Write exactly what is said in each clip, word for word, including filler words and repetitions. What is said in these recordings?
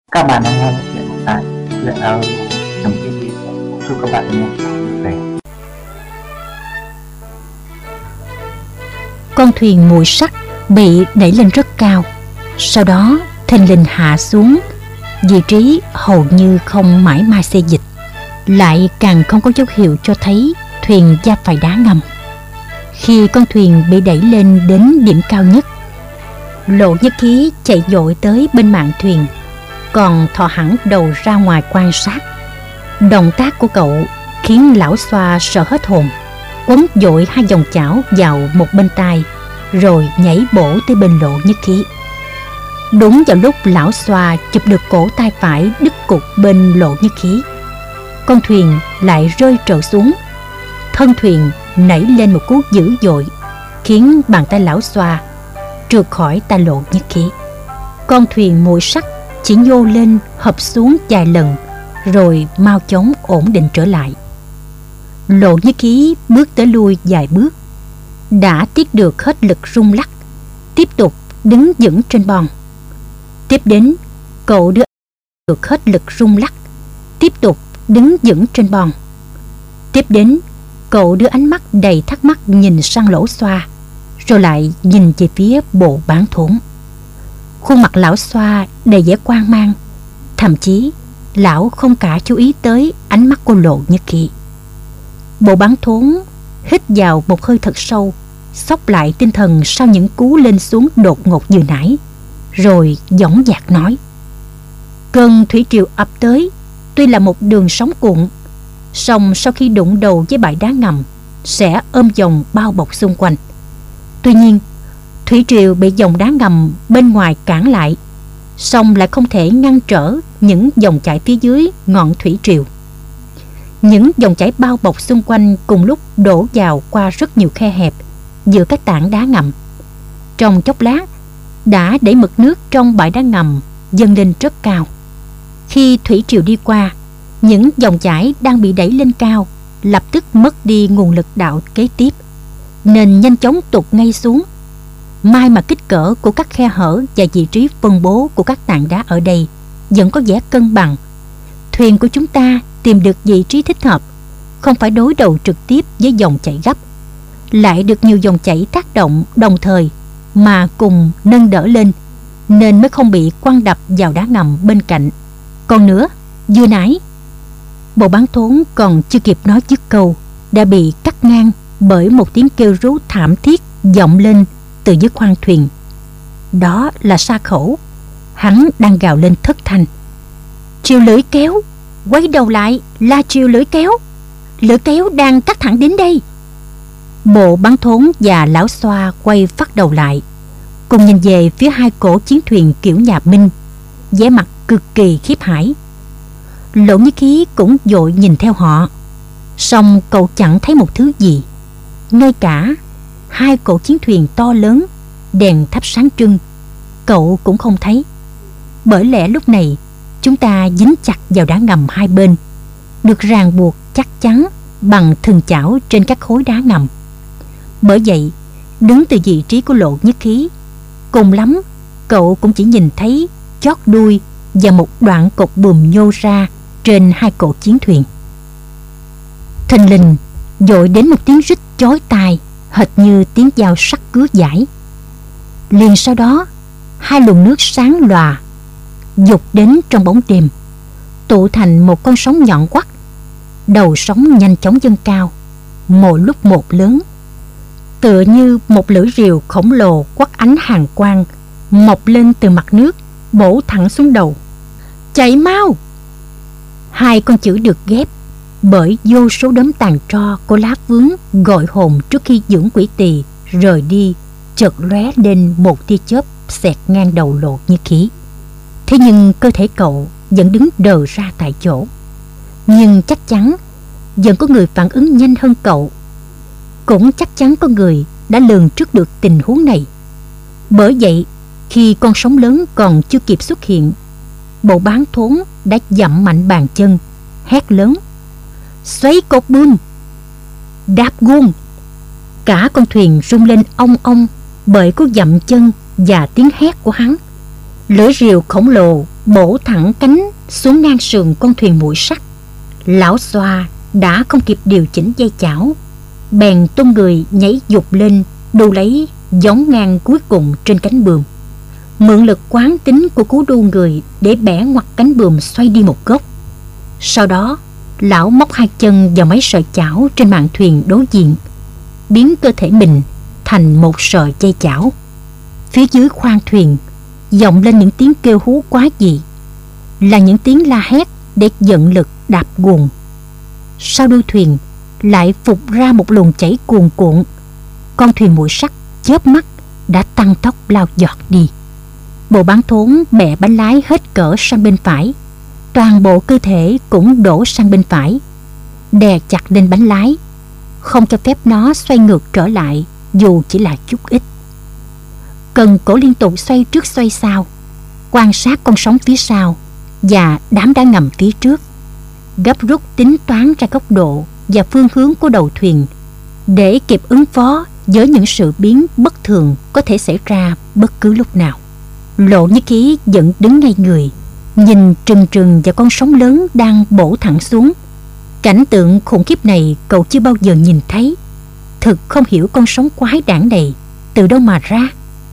Các bạn đang nghe chuyện tại truyện audio trong ti vi. Chúc các bạn nghe vui vẻ. Con thuyền mùi sắt bị đẩy lên rất cao, sau đó thình lình hạ xuống, vị trí hầu như không mãi mai xê dịch, lại càng không có dấu hiệu cho thấy thuyền va phải đá ngầm. Khi con thuyền bị đẩy lên đến điểm cao nhất, Lộ Nhất Khí chạy vội tới bên mạn thuyền, còn thò hẳn đầu ra ngoài quan sát. Động tác của cậu khiến lão xoa sợ hết hồn, quấn vội hai vòng chảo vào một bên tai, rồi nhảy bổ tới bên Lộ Nhất Khí. Đúng vào lúc lão xoa chụp được cổ tay phải đứt cục bên Lộ Nhất Khí, con thuyền lại rơi trợt xuống. Thân thuyền nảy lên một cú dữ dội, khiến bàn tay lão xoa trượt khỏi tay Lộ Nhất Khí. Con thuyền mùi sắt chỉ nhô lên hập xuống vài lần, rồi mau chóng ổn định trở lại. Lộ Nhất Khí bước tới lui vài bước, đã tiết được hết lực rung lắc, tiếp tục đứng vững trên bon. Tiếp đến, cậu đưa được hết lực rung lắc, tiếp tục đứng vững trên bon. Tiếp đến, cậu đưa ánh mắt đầy thắc mắc nhìn sang lỗ xoa, rồi lại nhìn về phía bộ bán thốn. Khuôn mặt lão xoa đầy vẻ quan mang, thậm chí lão không cả chú ý tới ánh mắt của Lộ Nhất Khí. Bộ bán thốn hít vào một hơi thật sâu, xốc lại tinh thần sau những cú lên xuống đột ngột vừa nãy, rồi dõng dạc nói: cơn thủy triều ập tới tuy là một đường sóng cuộn, song sau khi đụng đầu với bãi đá ngầm sẽ ôm vòng bao bọc xung quanh. Tuy nhiên, thủy triều bị dòng đá ngầm bên ngoài cản lại, song lại không thể ngăn trở những dòng chảy phía dưới ngọn thủy triều. Những dòng chảy bao bọc xung quanh cùng lúc đổ vào qua rất nhiều khe hẹp giữa các tảng đá ngầm. Trong chốc lát đã đẩy mực nước trong bãi đá ngầm dâng lên rất cao. Khi thủy triều đi qua, những dòng chảy đang bị đẩy lên cao lập tức mất đi nguồn lực đạo kế tiếp, nên nhanh chóng tụt ngay xuống. May mà kích cỡ của các khe hở và vị trí phân bố của các tảng đá ở đây vẫn có vẻ cân bằng. Thuyền của chúng ta tìm được vị trí thích hợp, không phải đối đầu trực tiếp với dòng chảy gấp, lại được nhiều dòng chảy tác động đồng thời mà cùng nâng đỡ lên, nên mới không bị quăng đập vào đá ngầm bên cạnh. Còn nữa, vừa nãy bộ bán thốn còn chưa kịp nói dứt câu đã bị cắt ngang bởi một tiếng kêu rú thảm thiết vọng lên từ dưới khoang thuyền. Đó là Sa Khẩu, hắn đang gào lên thất thanh: "Triều lưỡi kéo, quay đầu lại là triều lưỡi kéo, lưỡi kéo đang cắt thẳng đến đây." Bộ bán thốn và lão xoa quay phát đầu lại, cùng nhìn về phía hai cổ chiến thuyền kiểu nhà Minh, vẻ mặt cực kỳ khiếp hãi. Lộ Nhất Khí cũng vội nhìn theo họ, song cậu chẳng thấy một thứ gì. Ngay cả hai cổ chiến thuyền to lớn, đèn thắp sáng trưng, cậu cũng không thấy. Bởi lẽ lúc này chúng ta dính chặt vào đá ngầm hai bên, được ràng buộc chắc chắn bằng thừng chảo trên các khối đá ngầm. Bởi vậy, đứng từ vị trí của Lộ Nhất Khí, cùng lắm cậu cũng chỉ nhìn thấy chót đuôi và một đoạn cột buồm nhô ra trên hai cổ chiến thuyền. Thình lình dội đến một tiếng rít chói tai, hệt như tiếng dao sắc cứa dải. Liền sau đó, hai luồng nước sáng lòa dục đến trong bóng đêm, tụ thành một con sóng nhọn quắt. Đầu sóng nhanh chóng dâng cao, mỗi lúc một lớn, tựa như một lưỡi rìu khổng lồ quắt ánh hàn quang mọc lên từ mặt nước, bổ thẳng xuống đầu. "Chạy mau!" Hai con chữ được ghép bởi vô số đốm tàn tro của lá vướng gọi hồn trước khi dưỡng quỷ tỳ rời đi, chợt lóe lên một tia chớp xẹt ngang đầu Lộ Nhất Khí. Thế nhưng cơ thể cậu vẫn đứng đờ ra tại chỗ. Nhưng chắc chắn vẫn có người phản ứng nhanh hơn cậu, cũng chắc chắn có người đã lường trước được tình huống này. Bởi vậy, khi con sóng lớn còn chưa kịp xuất hiện, bộ bán thốn đã dậm mạnh bàn chân, hét lớn: "Xoáy cột buồm, đạp guông!" Cả con thuyền rung lên ong ong bởi cú dậm chân và tiếng hét của hắn. Lưỡi rìu khổng lồ bổ thẳng cánh xuống ngang sườn con thuyền muội sắt. Lão Xoa đã không kịp điều chỉnh dây chảo, bèn tung người nhảy dục lên đu lấy gióng ngang cuối cùng trên cánh buồm, mượn lực quán tính của cú đu người để bẻ ngoặt cánh buồm xoay đi một góc. Sau đó lão móc hai chân vào mấy sợi chảo trên mạn thuyền đối diện, biến cơ thể mình thành một sợi dây chảo. Phía dưới khoang thuyền vọng lên những tiếng kêu hú quá dị, là những tiếng la hét để dẫn lực đạp guồng. Sau đuôi thuyền lại phục ra một luồng chảy cuồn cuộn. Con thuyền muội sắt chớp mắt đã tăng tốc lao giọt đi. Bộ bán thốn bẻ bánh lái hết cỡ sang bên phải, toàn bộ cơ thể cũng đổ sang bên phải, đè chặt lên bánh lái, không cho phép nó xoay ngược trở lại dù chỉ là chút ít. Cần cổ liên tục xoay trước xoay sau, quan sát con sóng phía sau và đám đá ngầm phía trước, gấp rút tính toán ra góc độ và phương hướng của đầu thuyền để kịp ứng phó với những sự biến bất thường có thể xảy ra bất cứ lúc nào. Lộ Nhất Khí vẫn đứng ngay người, nhìn trừng trừng vào con sóng lớn đang bổ thẳng xuống. Cảnh tượng khủng khiếp này cậu chưa bao giờ nhìn thấy. Thực không hiểu con sóng quái đản này từ đâu mà ra,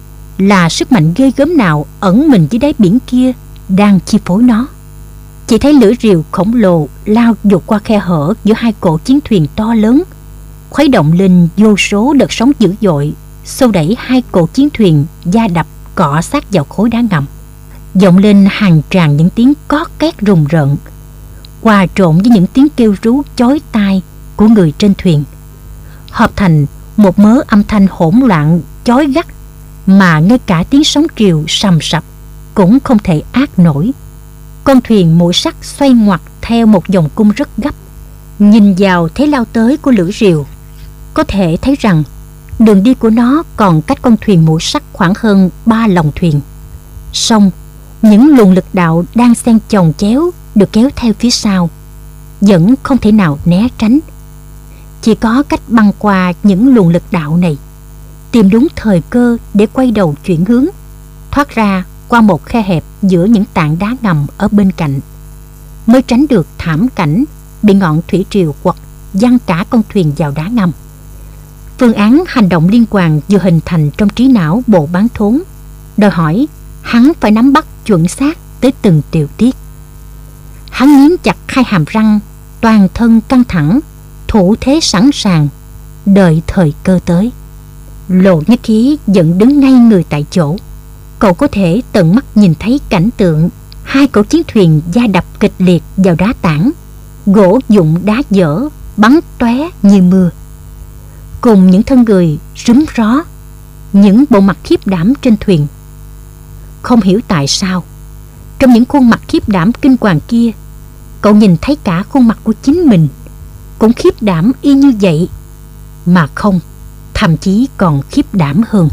là sức mạnh ghê gớm nào ẩn mình dưới đáy biển kia đang chi phối nó. Chỉ thấy lưỡi rìu khổng lồ lao vụt qua khe hở giữa hai cỗ chiến thuyền to lớn, khuấy động lên vô số đợt sóng dữ dội, xô đẩy hai cỗ chiến thuyền va đập cọ sát vào khối đá ngầm. Vọng lên hàng tràn những tiếng cót két rùng rợn, hòa trộn với những tiếng kêu rú chói tai của người trên thuyền, hợp thành một mớ âm thanh hỗn loạn chói gắt mà ngay cả tiếng sóng triều sầm sập cũng không thể át nổi. Con thuyền muội sắt xoay ngoặt theo một vòng cung rất gấp. Nhìn vào thế lao tới của lưỡi rìu, có thể thấy rằng đường đi của nó còn cách con thuyền muội sắt khoảng hơn ba lòng thuyền. Song những luồng lực đạo đang xen chồng chéo được kéo theo phía sau vẫn không thể nào né tránh. Chỉ có cách băng qua những luồng lực đạo này, tìm đúng thời cơ để quay đầu chuyển hướng, thoát ra qua một khe hẹp giữa những tảng đá ngầm ở bên cạnh, mới tránh được thảm cảnh bị ngọn thủy triều quật văng cả con thuyền vào đá ngầm. Phương án hành động liên hoàn vừa hình thành trong trí não bộ bán thốn, đòi hỏi hắn phải nắm bắt chuẩn xác tới từng tiểu tiết. Hắn nghiến chặt hai hàm răng, toàn thân căng thẳng, thủ thế sẵn sàng, đợi thời cơ tới. Lộ Nhất Khí vẫn đứng ngay người tại chỗ. Cậu có thể tận mắt nhìn thấy cảnh tượng hai cỗ chiến thuyền va đập kịch liệt vào đá tảng, gỗ vụn đá dở bắn tóe như mưa, cùng những thân người rúm ró, những bộ mặt khiếp đảm trên thuyền. Không hiểu tại sao, trong những khuôn mặt khiếp đảm kinh hoàng kia, cậu nhìn thấy cả khuôn mặt của chính mình cũng khiếp đảm y như vậy, mà không, thậm chí còn khiếp đảm hơn.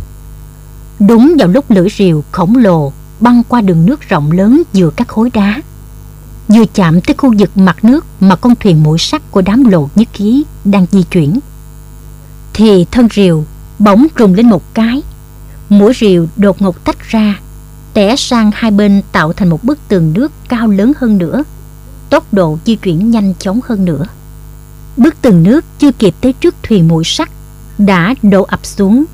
Đúng vào lúc lưỡi rìu khổng lồ băng qua đường nước rộng lớn giữa các khối đá, vừa chạm tới khu vực mặt nước mà con thuyền muội sắt của đám Lộ Nhất Khí đang di chuyển, thì thân rìu bỗng rùng lên một cái, mũi rìu đột ngột tách ra, tẻ sang hai bên tạo thành một bức tường nước cao lớn hơn nữa, tốc độ di chuyển nhanh chóng hơn nữa. Bức tường nước chưa kịp tới trước thuyền muội sắt đã đổ ập xuống,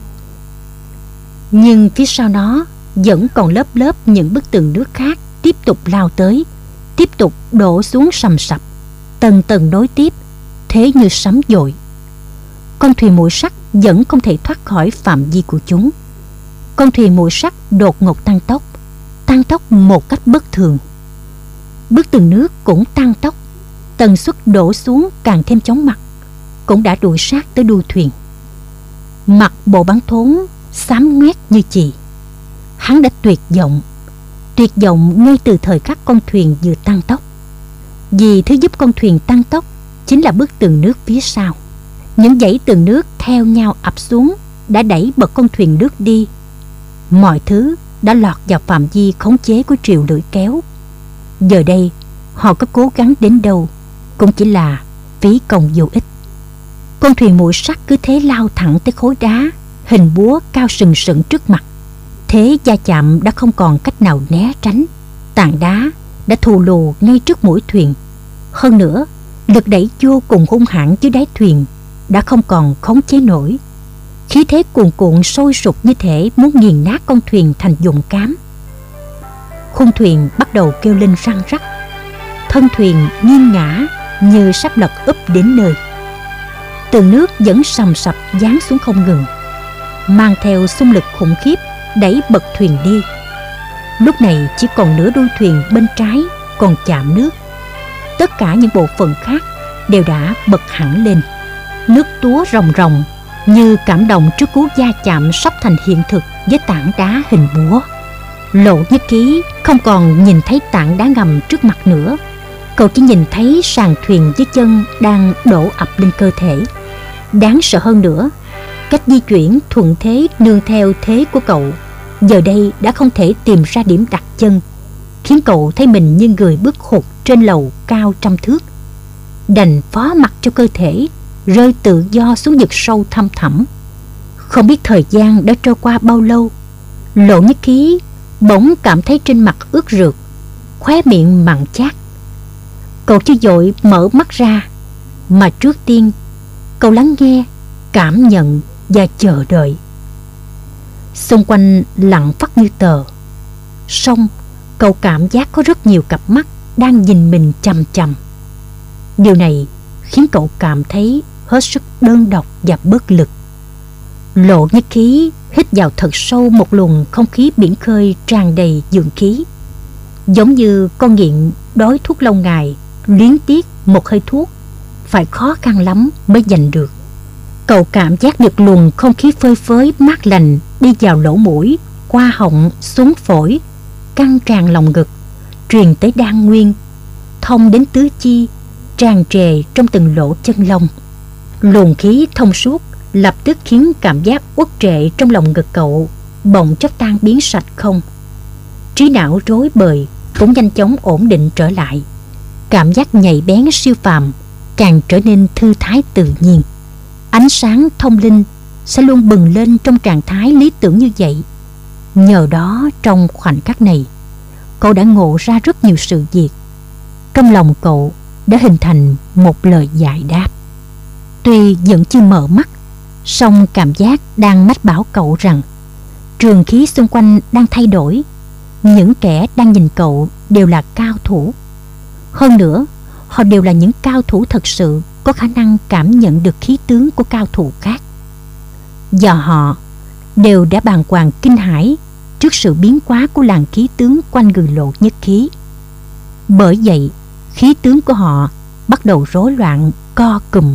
nhưng phía sau nó vẫn còn lớp lớp những bức tường nước khác tiếp tục lao tới, tiếp tục đổ xuống sầm sập, tầng tầng nối tiếp, thế như sấm dội. Con thuyền muội sắt vẫn không thể thoát khỏi phạm vi của chúng. Con thuyền muội sắt đột ngột tăng tốc, tăng tốc một cách bất thường. Bức tường nước cũng tăng tốc, tần suất đổ xuống càng thêm chóng mặt, cũng đã đuổi sát tới đuôi thuyền. Mặt bộ bán thốn xám ngoét như chì. Hắn đã tuyệt vọng, tuyệt vọng ngay từ thời khắc con thuyền vừa tăng tốc. Vì thứ giúp con thuyền tăng tốc chính là bức tường nước phía sau. Những dãy tường nước theo nhau ập xuống đã đẩy bật con thuyền nước đi. Mọi thứ đã lọt vào phạm vi khống chế của triều lưỡi kéo. Giờ đây họ có cố gắng đến đâu cũng chỉ là phí công vô ích. Con thuyền muội sắt cứ thế lao thẳng tới khối đá hình búa cao sừng sững trước mặt. Thế va chạm đã không còn cách nào né tránh, Tảng đá đã thù lù ngay trước mũi thuyền. Hơn nữa, lực đẩy vô cùng hung hãn dưới đáy thuyền đã không còn khống chế nổi. Khí thế cuồn cuộn sôi sục như thể muốn nghiền nát con thuyền thành vụn cám. Khung thuyền bắt đầu kêu lên răng rắc. Thân thuyền nghiêng ngã như sắp lật úp đến nơi. Tường nước vẫn sầm sập giáng xuống không ngừng, mang theo xung lực khủng khiếp đẩy bật thuyền đi. Lúc này chỉ còn nửa đuôi thuyền bên trái còn chạm nước. Tất cả những bộ phận khác đều đã bật hẳn lên. Nước túa ròng ròng như cảm động trước cú va chạm sắp thành hiện thực với tảng đá hình búa. Lộ Nhất Ký không còn nhìn thấy tảng đá ngầm trước mặt nữa. Cậu chỉ nhìn thấy sàn thuyền dưới chân đang đổ ập lên cơ thể. Đáng sợ hơn nữa, cách di chuyển thuận thế nương theo thế của cậu giờ đây đã không thể tìm ra điểm đặt chân, khiến cậu thấy mình như người bước hụt trên lầu cao trăm thước, đành phó mặc cho cơ thể rơi tự do xuống vực sâu thăm thẳm. Không biết thời gian đã trôi qua bao lâu, Lộ Nhất Ký bỗng cảm thấy trên mặt ướt rượt, khóe miệng mặn chát. Cậu chưa vội mở mắt ra, mà trước tiên cậu lắng nghe, cảm nhận và chờ đợi. Xung quanh lặng phắt như tờ, song cậu cảm giác có rất nhiều cặp mắt đang nhìn mình chằm chằm. Điều này khiến cậu cảm thấy hết sức đơn độc và bất lực. Lộ Nhất Ký hít vào thật sâu một luồng không khí biển khơi tràn đầy dưỡng khí, giống như con nghiện đói thuốc lâu ngày luyến tiếc một hơi thuốc phải khó khăn lắm mới giành được. Cậu cảm giác được luồng không khí phơi phới mát lành đi vào lỗ mũi, qua họng, xuống phổi, căng tràn lòng ngực, truyền tới đan nguyên, thông đến tứ chi, tràn trề trong từng lỗ chân lông. Luồng khí thông suốt lập tức khiến cảm giác uất trệ trong lòng ngực cậu bỗng chốc tan biến sạch không. Trí não rối bời cũng nhanh chóng ổn định trở lại. Cảm giác nhạy bén siêu phàm càng trở nên thư thái tự nhiên. Ánh sáng thông linh sẽ luôn bừng lên trong trạng thái lý tưởng như vậy. Nhờ đó trong khoảnh khắc này, cậu đã ngộ ra rất nhiều sự việc. Trong lòng cậu đã hình thành một lời giải đáp. Tuy vẫn chưa mở mắt, song cảm giác đang mách bảo cậu rằng trường khí xung quanh đang thay đổi. Những kẻ đang nhìn cậu đều là cao thủ. Hơn nữa, họ đều là những cao thủ thật sự có khả năng cảm nhận được khí tướng của cao thủ khác. Và họ đều đã bàng hoàng kinh hãi trước sự biến hóa của làn khí tướng quanh người Lộ Nhất Ký. Bởi vậy, khí tướng của họ bắt đầu rối loạn, co cụm.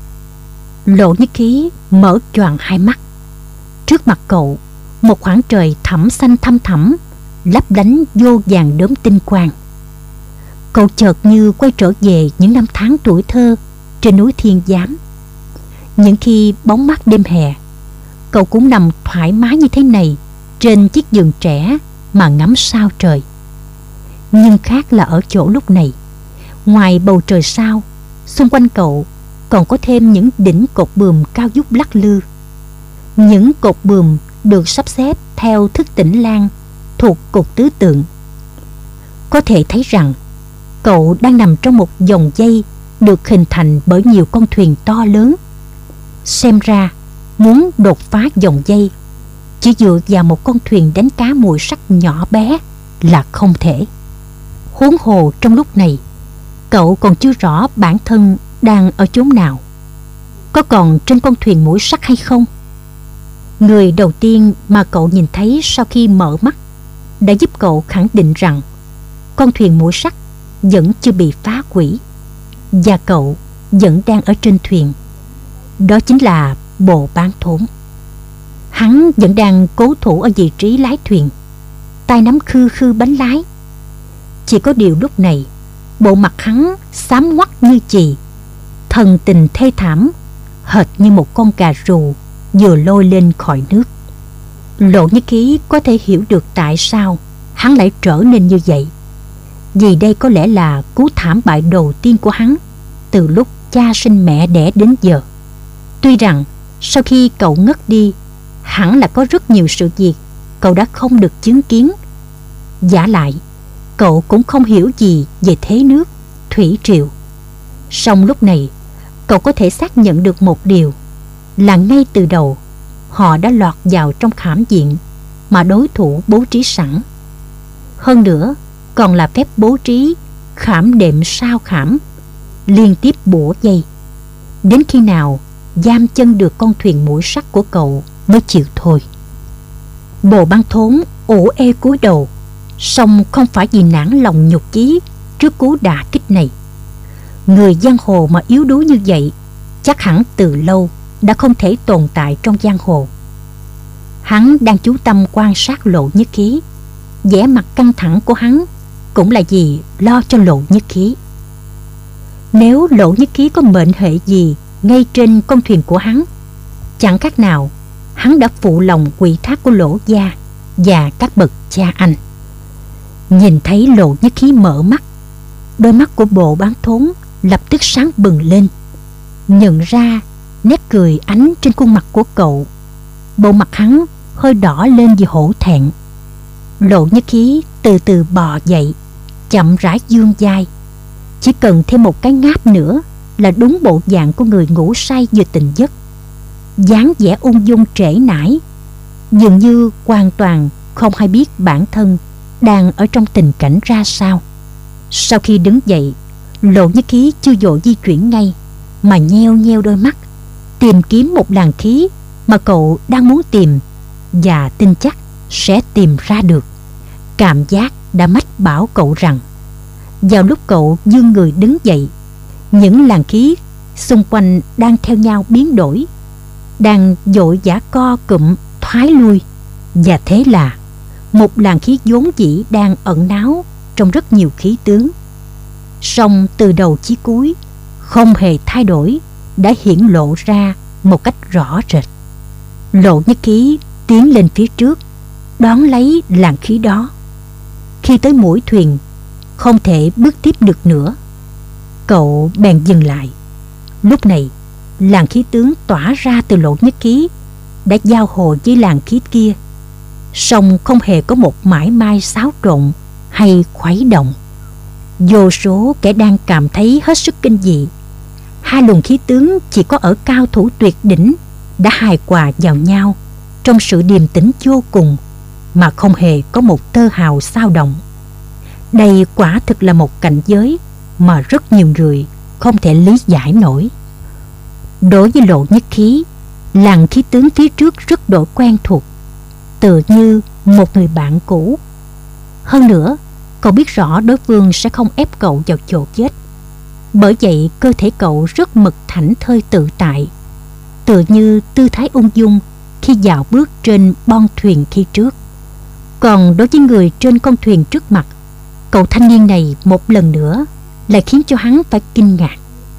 Lộ Nhất Ký mở choàng hai mắt. Trước mặt cậu, một khoảng trời thẳm xanh thăm thẳm, lấp lánh vô vàng đốm tinh quang. Cậu chợt như quay trở về những năm tháng tuổi thơ trên núi Thiên Giám. Những khi bóng mát đêm hè, cậu cũng nằm thoải mái như thế này trên chiếc giường trẻ mà ngắm sao trời. Nhưng khác là ở chỗ lúc này, ngoài bầu trời sao, xung quanh cậu còn có thêm những đỉnh cột buồm cao vút lắc lư. Những cột buồm được sắp xếp theo thức tỉnh lan thuộc cột tứ tượng. Có thể thấy rằng cậu đang nằm trong một dòng dây được hình thành bởi nhiều con thuyền to lớn. Xem ra muốn đột phá dòng dây chỉ dựa vào một con thuyền đánh cá mùi sắt nhỏ bé là không thể. Huống hồ trong lúc này, cậu còn chưa rõ bản thân đang ở chốn nào, có còn trên con thuyền mũi sắt hay không. Người đầu tiên mà cậu nhìn thấy sau khi mở mắt đã giúp cậu khẳng định rằng con thuyền mũi sắt vẫn chưa bị phá hủy và cậu vẫn đang ở trên thuyền. Đó chính là Bộ Bán Thốn. Hắn vẫn đang cố thủ ở vị trí lái thuyền, tay nắm khư khư bánh lái. Chỉ có điều lúc này, bộ mặt hắn xám ngoắt như chì, thần tình thê thảm, hệt như một con cà rù vừa lôi lên khỏi nước. Lộ Nhất Ký có thể hiểu được tại sao hắn lại trở nên như vậy, vì đây có lẽ là cú thảm bại đầu tiên của hắn từ lúc cha sinh mẹ đẻ đến giờ. Tuy rằng sau khi cậu ngất đi, hẳn là có rất nhiều sự việc cậu đã không được chứng kiến. Vả lại, cậu cũng không hiểu gì về thế nước, thủy triều. Song lúc này, cậu có thể xác nhận được một điều là ngay từ đầu họ đã lọt vào trong khảm diện mà đối thủ bố trí sẵn. Hơn nữa, còn là phép bố trí khảm đệm sao khảm, liên tiếp bủa dây, đến khi nào giam chân được con thuyền mũi sắt của cậu mới chịu thôi. Bồ Ban Thốn ủ ê cúi đầu, song không phải vì nản lòng nhục chí trước cú đả kích này. Người giang hồ mà yếu đuối như vậy chắc hẳn từ lâu đã không thể tồn tại trong giang hồ. Hắn đang chú tâm quan sát Lộ Nhất Khí. Vẻ mặt căng thẳng của hắn cũng là vì lo cho Lộ Nhất Khí. Nếu Lộ Nhất Khí có mệnh hệ gì ngay trên con thuyền của hắn, chẳng khác nào hắn đã phụ lòng quỷ thác của Lỗ gia và các bậc cha anh. Nhìn thấy Lộ Nhất Khí mở mắt, đôi mắt của Bồ Bán Thốn lập tức sáng bừng lên. Nhận ra nét cười ánh trên khuôn mặt của cậu, bộ mặt hắn hơi đỏ lên vì hổ thẹn. Lộ Nhất Khí từ từ bò dậy, chậm rãi vươn vai. Chỉ cần thêm một cái ngáp nữa là đúng bộ dạng của người ngủ say vừa tỉnh giấc. Dáng vẻ ung dung trễ nải, dường như hoàn toàn không hay biết bản thân đang ở trong tình cảnh ra sao. Sau khi đứng dậy, Lộ Nhất Khí chưa vội di chuyển ngay, mà nheo nheo đôi mắt, tìm kiếm một làn khí mà cậu đang muốn tìm, và tin chắc sẽ tìm ra được. Cảm giác đã mách bảo cậu rằng vào lúc cậu vươn người đứng dậy, những làn khí xung quanh đang theo nhau biến đổi, đang vội vã co cụm thoái lui. Và thế là một làn khí vốn dĩ đang ẩn náu trong rất nhiều khí tướng, song từ đầu chí cuối không hề thay đổi, đã hiển lộ ra một cách rõ rệt. Lộ Nhất Khí tiến lên phía trước, đón lấy làn khí đó. Khi tới mũi thuyền, không thể bước tiếp được nữa, cậu bèn dừng lại. Lúc này, làn khí tướng tỏa ra từ Lộ Nhất Khí đã giao hồ với làn khí kia, song không hề có một mảy may xáo trộn hay khuấy động. Vô số kẻ đang cảm thấy hết sức kinh dị. Hai luồng khí tướng chỉ có ở cao thủ tuyệt đỉnh đã hài hòa vào nhau trong sự điềm tĩnh vô cùng, mà không hề có một tơ hào xao động. Đây quả thực là một cảnh giới mà rất nhiều người không thể lý giải nổi. Đối với Lộ Nhất Khí, làn khí tướng phía trước rất độ quen thuộc, tựa như một người bạn cũ. Hơn nữa, cậu biết rõ đối phương sẽ không ép cậu vào chỗ chết. Bởi vậy cơ thể cậu rất mực thảnh thơi tự tại, tựa như tư thái ung dung khi dạo bước trên bon thuyền khi trước. Còn đối với người trên con thuyền trước mặt, cậu thanh niên này một lần nữa lại khiến cho hắn phải kinh ngạc.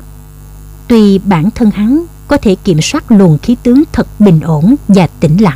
Tuy bản thân hắn có thể kiểm soát luồng khí tướng thật bình ổn và tĩnh lặng,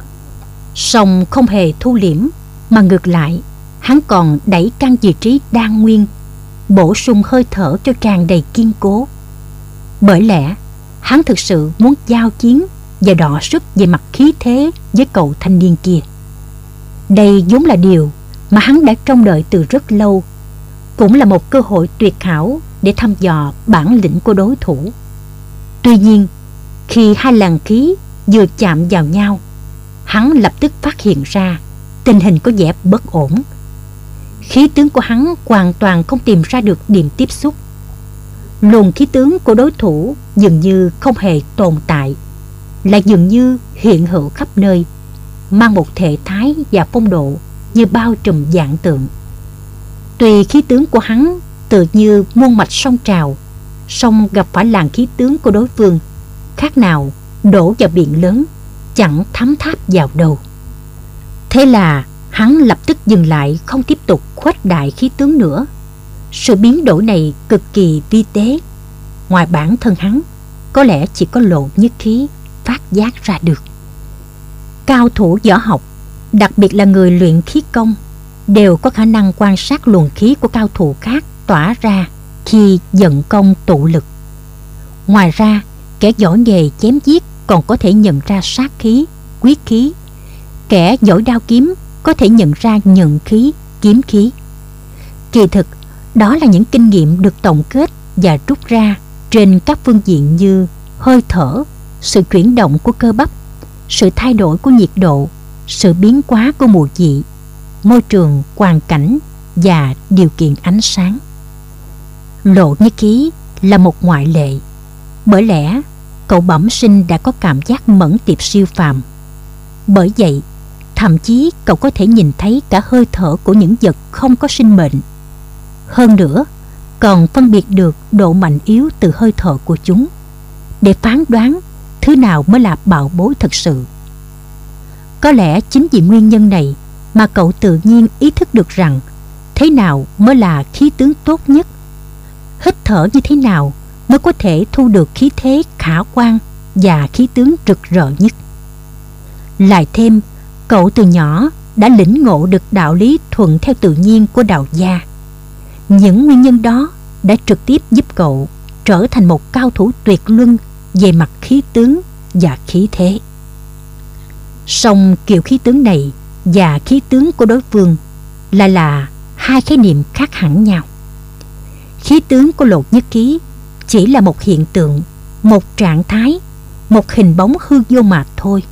song không hề thu liễm, mà ngược lại hắn còn đẩy căn vị trí đan nguyên, bổ sung hơi thở cho tràn đầy kiên cố. Bởi lẽ hắn thực sự muốn giao chiến và đọ sức về mặt khí thế với cậu thanh niên kia. Đây vốn là điều mà hắn đã trông đợi từ rất lâu, cũng là một cơ hội tuyệt hảo để thăm dò bản lĩnh của đối thủ. Tuy nhiên, khi hai làn khí vừa chạm vào nhau, hắn lập tức phát hiện ra tình hình có vẻ bất ổn. Khí tướng của hắn hoàn toàn không tìm ra được điểm tiếp xúc. Luồng khí tướng của đối thủ dường như không hề tồn tại, lại dường như hiện hữu khắp nơi, mang một thể thái và phong độ như bao trùm vạn tượng. Tuy khí tướng của hắn tự như muôn mạch sông trào, song gặp phải làn khí tướng của đối phương, khác nào đổ vào biển lớn, chẳng thấm tháp vào đâu. Thế là hắn lập tức dừng lại, không tiếp tục khuếch đại khí tướng nữa. Sự biến đổi này cực kỳ vi tế, ngoài bản thân hắn, có lẽ chỉ có Lộ Nhất Khí phát giác ra được. Cao thủ võ học, đặc biệt là người luyện khí công, đều có khả năng quan sát luồng khí của cao thủ khác tỏa ra khi vận công tụ lực. Ngoài ra, kẻ giỏi nghề chém giết còn có thể nhận ra sát khí, quyết khí. Kẻ giỏi đao kiếm có thể nhận ra nhận khí, kiếm khí. Kỳ thực, đó là những kinh nghiệm được tổng kết và rút ra trên các phương diện như hơi thở, sự chuyển động của cơ bắp, sự thay đổi của nhiệt độ, sự biến hóa của mùi vị, môi trường, hoàn cảnh và điều kiện ánh sáng. Lộ Nhất Khí là một ngoại lệ, bởi lẽ cậu bẩm sinh đã có cảm giác mẫn tiệp siêu phàm. Bởi vậy, thậm chí cậu có thể nhìn thấy cả hơi thở của những vật không có sinh mệnh. Hơn nữa, còn phân biệt được độ mạnh yếu từ hơi thở của chúng, để phán đoán thứ nào mới là bảo bối thật sự. Có lẽ chính vì nguyên nhân này mà cậu tự nhiên ý thức được rằng thế nào mới là khí tướng tốt nhất, hít thở như thế nào mới có thể thu được khí thế khả quan và khí tướng rực rỡ nhất. Lại thêm, cậu từ nhỏ đã lĩnh ngộ được đạo lý thuận theo tự nhiên của đạo gia. Những nguyên nhân đó đã trực tiếp giúp cậu trở thành một cao thủ tuyệt luân về mặt khí tướng và khí thế. Song kiểu khí tướng này và khí tướng của đối phương lại là hai khái niệm khác hẳn nhau. Khí tướng của Lộ Nhất Khí chỉ là một hiện tượng, một trạng thái, một hình bóng hư vô mà thôi.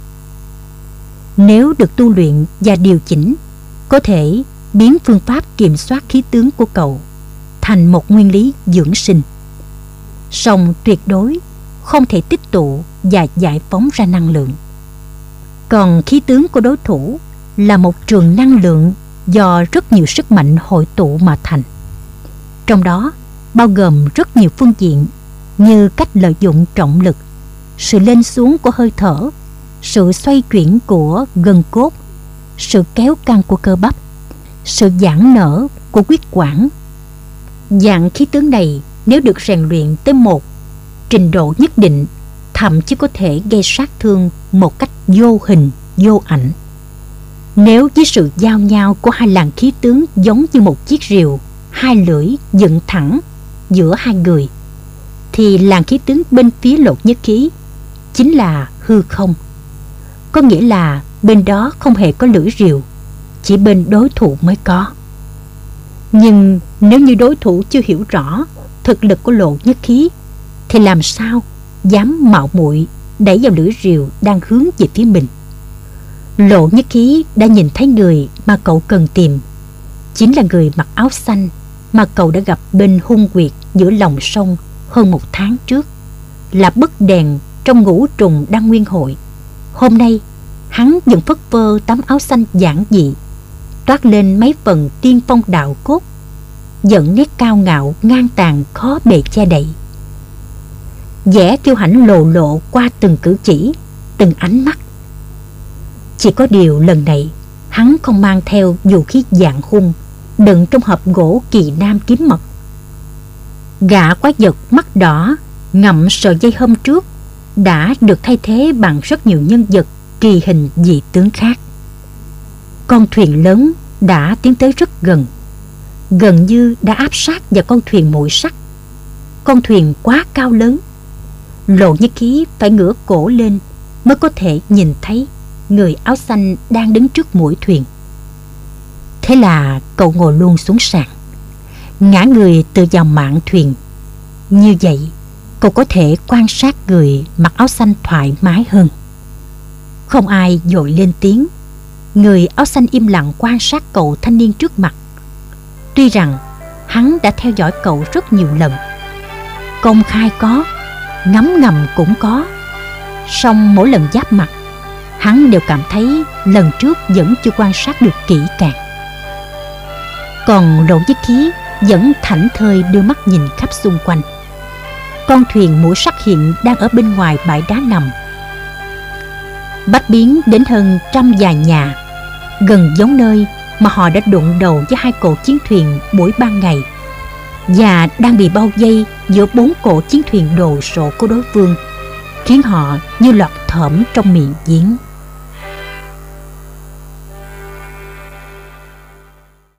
Nếu được tu luyện và điều chỉnh, có thể biến phương pháp kiểm soát khí tướng của cậu thành một nguyên lý dưỡng sinh. Song tuyệt đối không thể tích tụ và giải phóng ra năng lượng. Còn khí tướng của đối thủ là một trường năng lượng do rất nhiều sức mạnh hội tụ mà thành. Trong đó bao gồm rất nhiều phương diện như cách lợi dụng trọng lực, sự lên xuống của hơi thở, sự xoay chuyển của gân cốt, sự kéo căng của cơ bắp, sự giãn nở của huyết quản. Dạng khí tướng này nếu được rèn luyện tới một trình độ nhất định, thậm chí có thể gây sát thương một cách vô hình, vô ảnh. Nếu với sự giao nhau của hai làn khí tướng giống như một chiếc rìu, hai lưỡi dựng thẳng giữa hai người, thì làn khí tướng bên phía Lộ Nhất Khí chính là hư không. Có nghĩa là bên đó không hề có lưỡi rìu, chỉ bên đối thủ mới có. Nhưng nếu như đối thủ chưa hiểu rõ thực lực của Lộ Nhất Khí, thì làm sao dám mạo muội đẩy vào lưỡi rìu đang hướng về phía mình. Lộ Nhất Khí đã nhìn thấy người mà cậu cần tìm, chính là người mặc áo xanh mà cậu đã gặp bên hung quyệt giữa lòng sông hơn một tháng trước, là bức đèn trong ngũ trùng đăng nguyên hội. Hôm nay hắn vẫn phất phơ tấm áo xanh giản dị, toát lên mấy phần tiên phong đạo cốt, dẫn nét cao ngạo ngang tàn khó bề che đậy. Vẻ kiêu hãnh lộ lộ qua từng cử chỉ, từng ánh mắt. Chỉ có điều lần này hắn không mang theo vũ khí dạng hung đựng trong hộp gỗ kỳ nam kiếm mật. Gã quái vật mắt đỏ ngậm sợi dây hôm trước đã được thay thế bằng rất nhiều nhân vật kỳ hình dị tướng khác. Con thuyền lớn đã tiến tới rất gần, gần như đã áp sát vào con thuyền mũi sắt. Con thuyền quá cao lớn, Lộ Nhất Khí phải ngửa cổ lên mới có thể nhìn thấy người áo xanh đang đứng trước mũi thuyền. Thế là cậu ngồi luôn xuống sàn, ngã người từ vào mạn thuyền. Như vậy cậu có thể quan sát người mặc áo xanh thoải mái hơn. Không ai vội lên tiếng. Người áo xanh im lặng quan sát cậu thanh niên trước mặt. Tuy rằng hắn đã theo dõi cậu rất nhiều lần, công khai có, ngấm ngầm cũng có, song mỗi lần giáp mặt, hắn đều cảm thấy lần trước vẫn chưa quan sát được kỹ càng. Còn Lộ Nhất Khí vẫn thảnh thơi đưa mắt nhìn khắp xung quanh. Con thuyền mũi sắt hiện đang ở bên ngoài bãi đá ngầm. Bách biến đến hơn trăm vài nhà, gần giống nơi mà họ đã đụng đầu với hai cỗ chiến thuyền buổi ban ngày, và đang bị bao vây giữa bốn cỗ chiến thuyền đồ sộ của đối phương, khiến họ như lọt thởm trong miệng giếng.